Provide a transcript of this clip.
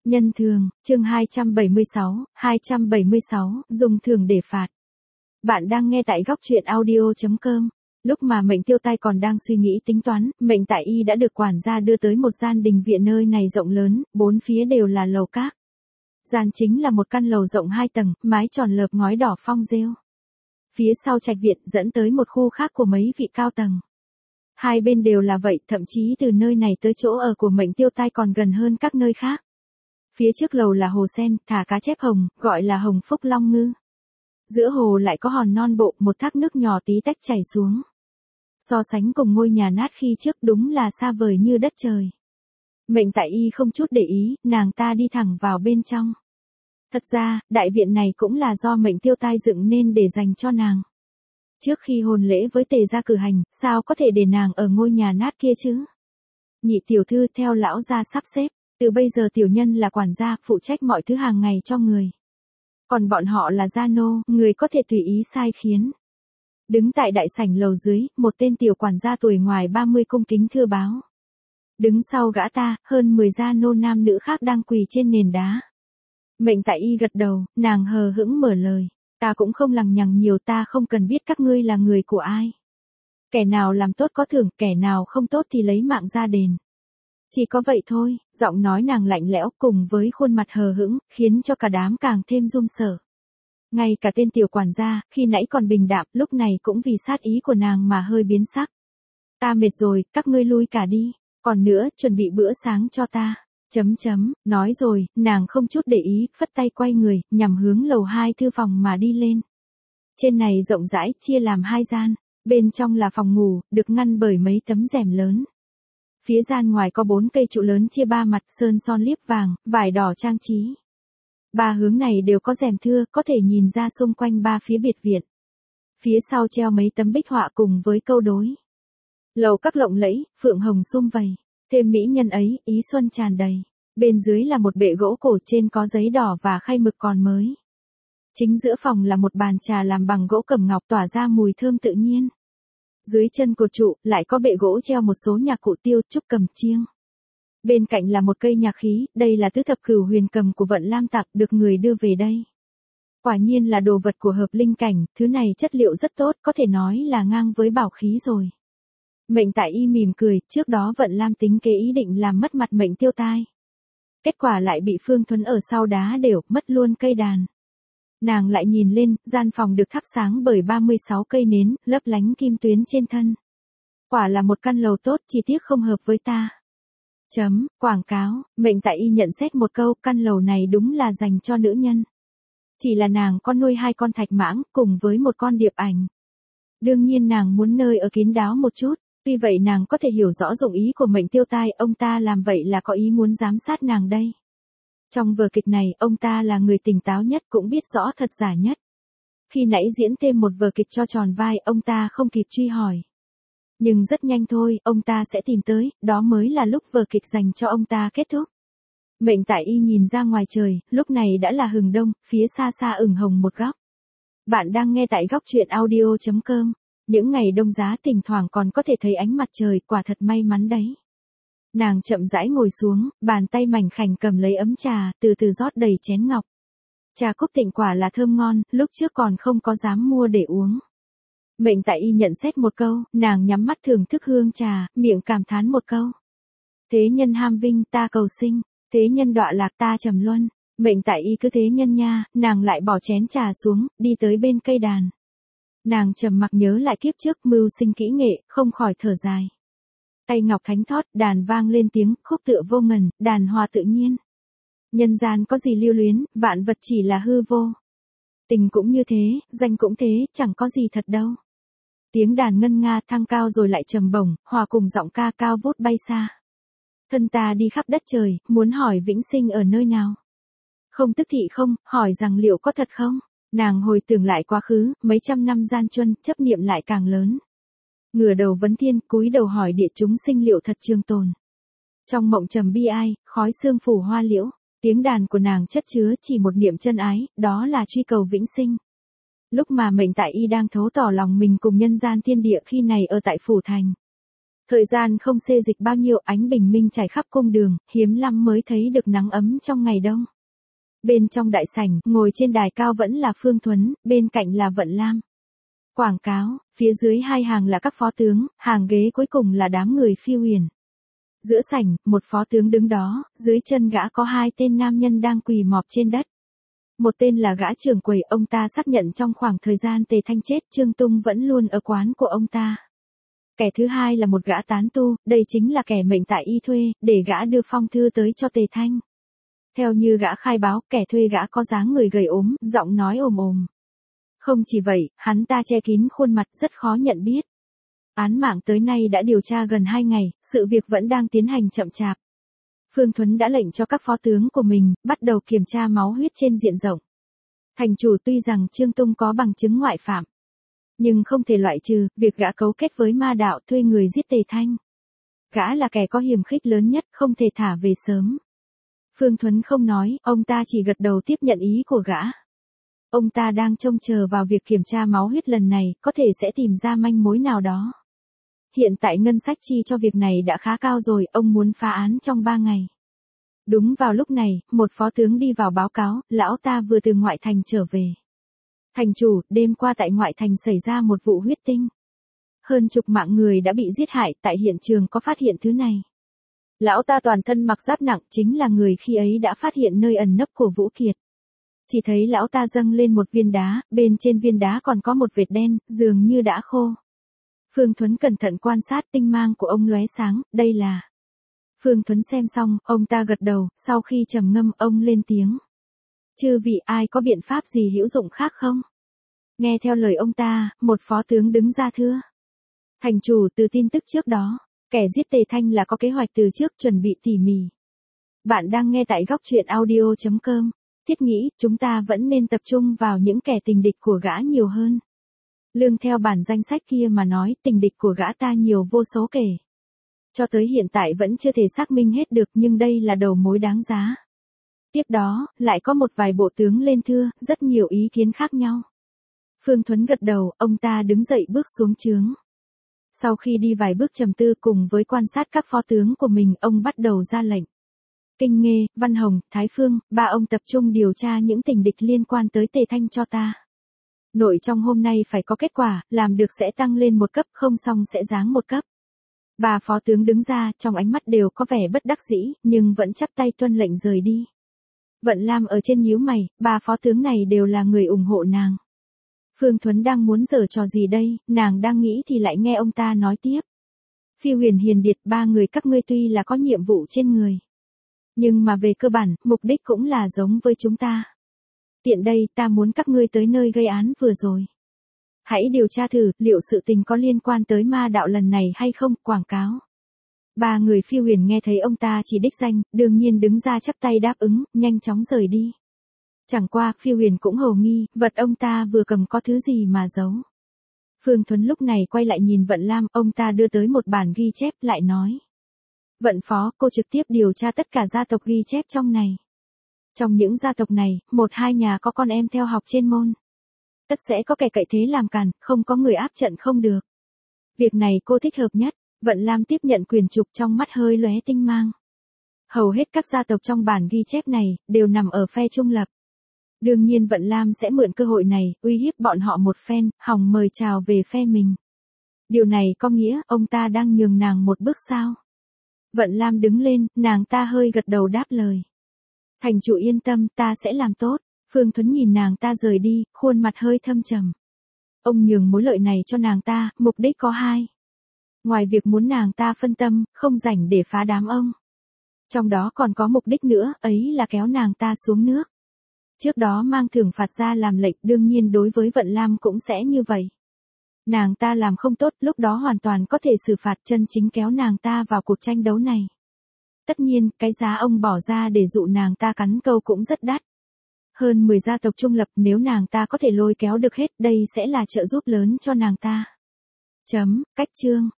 Nhân thường, chương 276, dùng thường để phạt. Bạn đang nghe tại góc truyện audio.com. Lúc mà Mệnh Tiêu Tai còn đang suy nghĩ tính toán, Mệnh Tại Y đã được quản gia đưa tới một gian đình viện nơi này rộng lớn, bốn phía đều là lầu các. Gian chính là một căn lầu rộng 2 tầng, mái tròn lợp ngói đỏ phong rêu. Phía sau trạch viện dẫn tới một khu khác của mấy vị cao tầng. Hai bên đều là vậy, thậm chí từ nơi này tới chỗ ở của Mệnh Tiêu Tai còn gần hơn các nơi khác. Phía trước lầu là hồ sen, thả cá chép hồng, gọi là hồng phúc long ngư. Giữa hồ lại có hòn non bộ, một thác nước nhỏ tí tách chảy xuống. So sánh cùng ngôi nhà nát khi trước đúng là xa vời như đất trời. Mệnh Tại Y không chút để ý, nàng ta đi thẳng vào bên trong. Thật ra, đại viện này cũng là do Mệnh Tiêu Tai dựng nên để dành cho nàng. Trước khi hôn lễ với Tề gia cử hành, sao có thể để nàng ở ngôi nhà nát kia chứ? Nhị tiểu thư theo lão gia sắp xếp, từ bây giờ tiểu nhân là quản gia, phụ trách mọi thứ hàng ngày cho người. Còn bọn họ là gia nô, người có thể tùy ý sai khiến. Đứng tại đại sảnh lầu dưới, một tên tiểu quản gia tuổi ngoài 30 cung kính thưa báo. Đứng sau gã ta, hơn 10 gia nô nam nữ khác đang quỳ trên nền đá. Mệnh Tại Y gật đầu, nàng hờ hững mở lời. Ta cũng không lằng nhằng nhiều, ta không cần biết các ngươi là người của ai. Kẻ nào làm tốt có thưởng, kẻ nào không tốt thì lấy mạng ra đền. Chỉ có vậy thôi, giọng nói nàng lạnh lẽo cùng với khuôn mặt hờ hững, khiến cho cả đám càng thêm run sợ. Ngay cả tên tiểu quản gia, khi nãy còn bình đạm, lúc này cũng vì sát ý của nàng mà hơi biến sắc. Ta mệt rồi, các ngươi lui cả đi, còn nữa, chuẩn bị bữa sáng cho ta. Nói rồi, nàng không chút để ý, phất tay quay người, nhằm hướng lầu 2 thư phòng mà đi lên. Trên này rộng rãi, chia làm 2 gian, bên trong là phòng ngủ, được ngăn bởi mấy tấm rèm lớn. Phía gian ngoài có 4 cây trụ lớn chia 3 mặt, sơn son liếp vàng, vải đỏ trang trí. 3 hướng này đều có rèm thưa, có thể nhìn ra xung quanh 3 phía biệt viện. Phía sau treo mấy tấm bích họa cùng với câu đối. Lầu các lộng lẫy, phượng hồng sum vầy. Thêm mỹ nhân ấy, ý xuân tràn đầy. Bên dưới là một bệ gỗ cổ, trên có giấy đỏ và khay mực còn mới. Chính giữa phòng là một bàn trà làm bằng gỗ cẩm ngọc tỏa ra mùi thơm tự nhiên. Dưới chân cột trụ, lại có bệ gỗ treo một số nhạc cụ tiêu, trúc cầm chiêng. Bên cạnh là một cây nhạc khí, đây là tứ thập cửu huyền cầm của Vận Lam Tặc được người đưa về đây. Quả nhiên là đồ vật của hợp linh cảnh, thứ này chất liệu rất tốt, có thể nói là ngang với bảo khí rồi. Mệnh Tại Y mỉm cười, trước đó Vận Lam tính kế ý định làm mất mặt Mệnh Tiêu Tai. Kết quả lại bị Phương Thuấn ở sau đá đều, mất luôn cây đàn. Nàng lại nhìn lên, gian phòng được thắp sáng bởi 36 cây nến, lấp lánh kim tuyến trên thân. Quả là một căn lầu tốt, chỉ tiếc không hợp với ta. Quảng cáo, Mệnh Tại Y nhận xét một câu, căn lầu này đúng là dành cho nữ nhân. Chỉ là nàng có nuôi 2 con thạch mãng, cùng với một con điệp ảnh. Đương nhiên nàng muốn nơi ở kín đáo một chút. Tuy vậy nàng có thể hiểu rõ dụng ý của Mệnh Tiêu Tai, ông ta làm vậy là có ý muốn giám sát nàng đây. Trong vở kịch này, ông ta là người tỉnh táo nhất, cũng biết rõ thật giả nhất. Khi nãy diễn thêm một vở kịch cho tròn vai, ông ta không kịp truy hỏi. Nhưng rất nhanh thôi, ông ta sẽ tìm tới, đó mới là lúc vở kịch dành cho ông ta kết thúc. Mệnh Tại Y nhìn ra ngoài trời, lúc này đã là hừng đông, phía xa xa ửng hồng một góc. Bạn đang nghe tại góc truyện audio.com. Những ngày đông giá thỉnh thoảng còn có thể thấy ánh mặt trời, quả thật may mắn đấy. Nàng chậm rãi ngồi xuống, bàn tay mảnh khảnh cầm lấy ấm trà, từ từ rót đầy chén ngọc. Trà Cúc Tịnh quả là thơm ngon, lúc trước còn không có dám mua để uống. Mệnh Tại Y nhận xét một câu, nàng nhắm mắt thưởng thức hương trà, miệng cảm thán một câu. Thế nhân ham vinh, ta cầu sinh, thế nhân đọa lạc, ta trầm luân. Mệnh Tại Y cứ thế nhân nha, nàng lại bỏ chén trà xuống, đi tới bên cây đàn. Nàng trầm mặc nhớ lại kiếp trước mưu sinh kỹ nghệ, không khỏi thở dài. Tay ngọc thánh thót, đàn vang lên tiếng, khúc tựa vô ngần, đàn hòa tự nhiên. Nhân gian có gì lưu luyến, vạn vật chỉ là hư vô. Tình cũng như thế, danh cũng thế, chẳng có gì thật đâu. Tiếng đàn ngân nga thăng cao rồi lại trầm bổng, hòa cùng giọng ca cao vút bay xa. Thân ta đi khắp đất trời, muốn hỏi vĩnh sinh ở nơi nào. Không tức thị không, hỏi rằng liệu có thật không? Nàng hồi tưởng lại quá khứ, mấy trăm năm gian truân, chấp niệm lại càng lớn. Ngửa đầu vấn thiên, cúi đầu hỏi địa chúng sinh liệu thật trường tồn. Trong mộng trầm bi ai, khói sương phủ hoa liễu, tiếng đàn của nàng chất chứa chỉ một niệm chân ái, đó là truy cầu vĩnh sinh. Lúc mà Mệnh Tại Y đang thấu tỏ lòng mình cùng nhân gian thiên địa khi này ở tại phủ thành. Thời gian không xê dịch bao nhiêu, ánh bình minh trải khắp cung đường, hiếm lắm mới thấy được nắng ấm trong ngày đông. Bên trong đại sảnh, ngồi trên đài cao vẫn là Phương Thuấn, bên cạnh là Vận Lam. Quảng cáo, phía dưới hai hàng là các phó tướng, hàng ghế cuối cùng là đám người Phiêu Huyền. Giữa sảnh, một phó tướng đứng đó, dưới chân gã có hai tên nam nhân đang quỳ mọp trên đất. Một tên là gã trưởng quầy, ông ta xác nhận trong khoảng thời gian Tề Thanh chết, Trương Tung vẫn luôn ở quán của ông ta. Kẻ thứ hai là một gã tán tu, đây chính là kẻ mệnh tại y thuê, để gã đưa phong thư tới cho Tề Thanh. Theo như gã khai báo, kẻ thuê gã có dáng người gầy ốm, giọng nói ồm ồm. Không chỉ vậy, hắn ta che kín khuôn mặt rất khó nhận biết. Án mạng tới nay đã điều tra gần 2 ngày, sự việc vẫn đang tiến hành chậm chạp. Phương Thuấn đã lệnh cho các phó tướng của mình, bắt đầu kiểm tra máu huyết trên diện rộng. Thành chủ tuy rằng Trương Tung có bằng chứng ngoại phạm, nhưng không thể loại trừ việc gã cấu kết với ma đạo thuê người giết Tề Thanh. Gã là kẻ có hiềm khích lớn nhất, không thể thả về sớm. Phương Thuấn không nói, ông ta chỉ gật đầu tiếp nhận ý của gã. Ông ta đang trông chờ vào việc kiểm tra máu huyết lần này, có thể sẽ tìm ra manh mối nào đó. Hiện tại ngân sách chi cho việc này đã khá cao rồi, ông muốn phá án trong 3 ngày. Đúng vào lúc này, một phó tướng đi vào báo cáo, lão ta vừa từ ngoại thành trở về. Thành chủ, đêm qua tại ngoại thành xảy ra một vụ huyết tinh. Hơn chục mạng người đã bị giết hại, tại hiện trường có phát hiện thứ này. Lão ta toàn thân mặc giáp nặng, chính là người khi ấy đã phát hiện nơi ẩn nấp của Vũ Kiệt. Chỉ thấy lão ta dâng lên một viên đá, bên trên viên đá còn có một vệt đen, dường như đã khô. Phương Thuấn cẩn thận quan sát, tinh mang của ông lóe sáng, đây là... Phương Thuấn xem xong, ông ta gật đầu, sau khi trầm ngâm, ông lên tiếng. Chư vị ai có biện pháp gì hữu dụng khác không? Nghe theo lời ông ta, một phó tướng đứng ra thưa. Thành chủ, từ tin tức trước đó, kẻ giết Tề Thanh là có kế hoạch từ trước, chuẩn bị tỉ mỉ. Bạn đang nghe tại góc truyện audio.com. Thiết nghĩ, chúng ta vẫn nên tập trung vào những kẻ tình địch của gã nhiều hơn. Lương theo bản danh sách kia mà nói, tình địch của gã ta nhiều vô số kể. Cho tới hiện tại vẫn chưa thể xác minh hết được, nhưng đây là đầu mối đáng giá. Tiếp đó, lại có một vài bộ tướng lên thưa, rất nhiều ý kiến khác nhau. Phương Thuấn gật đầu, ông ta đứng dậy bước xuống trướng. Sau khi đi vài bước trầm tư cùng với quan sát các phó tướng của mình, ông bắt đầu ra lệnh. Kinh Nghê, Văn Hồng, Thái Phương, ba ông tập trung điều tra những tình địch liên quan tới Tề Thanh cho ta. Nội trong hôm nay phải có kết quả, làm được sẽ tăng lên một cấp, không xong sẽ giáng một cấp. Ba phó tướng đứng ra, trong ánh mắt đều có vẻ bất đắc dĩ, nhưng vẫn chắp tay tuân lệnh rời đi. Vận Lam ở trên nhíu mày, ba phó tướng này đều là người ủng hộ nàng. Phương Thuấn đang muốn giở trò gì đây, nàng đang nghĩ thì lại nghe ông ta nói tiếp. Phiêu Huyền, Hiền Điệt, ba người các ngươi tuy là có nhiệm vụ trên người. Nhưng mà về cơ bản, mục đích cũng là giống với chúng ta. Tiện đây, ta muốn các ngươi tới nơi gây án vừa rồi. Hãy điều tra thử, liệu sự tình có liên quan tới ma đạo lần này hay không, quảng cáo. Ba người Phiêu Huyền nghe thấy ông ta chỉ đích danh, đương nhiên đứng ra chắp tay đáp ứng, nhanh chóng rời đi. Chẳng qua, Phiêu Huyền cũng hồ nghi, vật ông ta vừa cầm có thứ gì mà giấu. Phương Thuấn lúc này quay lại nhìn Vận Lam, ông ta đưa tới một bản ghi chép, lại nói. Vận phó, cô trực tiếp điều tra tất cả gia tộc ghi chép trong này. Trong những gia tộc này, 1-2 nhà có con em theo học trên môn. Tất sẽ có kẻ cậy thế làm càn, không có người áp trận không được. Việc này cô thích hợp nhất. Vận Lam tiếp nhận quyền trục, trong mắt hơi lóe tinh mang. Hầu hết các gia tộc trong bản ghi chép này, đều nằm ở phe trung lập. Đương nhiên Vận Lam sẽ mượn cơ hội này, uy hiếp bọn họ một phen, hòng mời chào về phe mình. Điều này có nghĩa, ông ta đang nhường nàng một bước sao? Vận Lam đứng lên, nàng ta hơi gật đầu đáp lời. Thành chủ yên tâm, ta sẽ làm tốt. Phương Thuấn nhìn nàng ta rời đi, khuôn mặt hơi thâm trầm. Ông nhường mối lợi này cho nàng ta, mục đích có 2. Ngoài việc muốn nàng ta phân tâm, không rảnh để phá đám ông. Trong đó còn có mục đích nữa, ấy là kéo nàng ta xuống nước. Trước đó mang thưởng phạt ra làm lệnh, đương nhiên đối với Vận Lam cũng sẽ như vậy. Nàng ta làm không tốt, lúc đó hoàn toàn có thể xử phạt, chân chính kéo nàng ta vào cuộc tranh đấu này. Tất nhiên, cái giá ông bỏ ra để dụ nàng ta cắn câu cũng rất đắt. Hơn 10 gia tộc trung lập, nếu nàng ta có thể lôi kéo được hết, đây sẽ là trợ giúp lớn cho nàng ta. Cách chương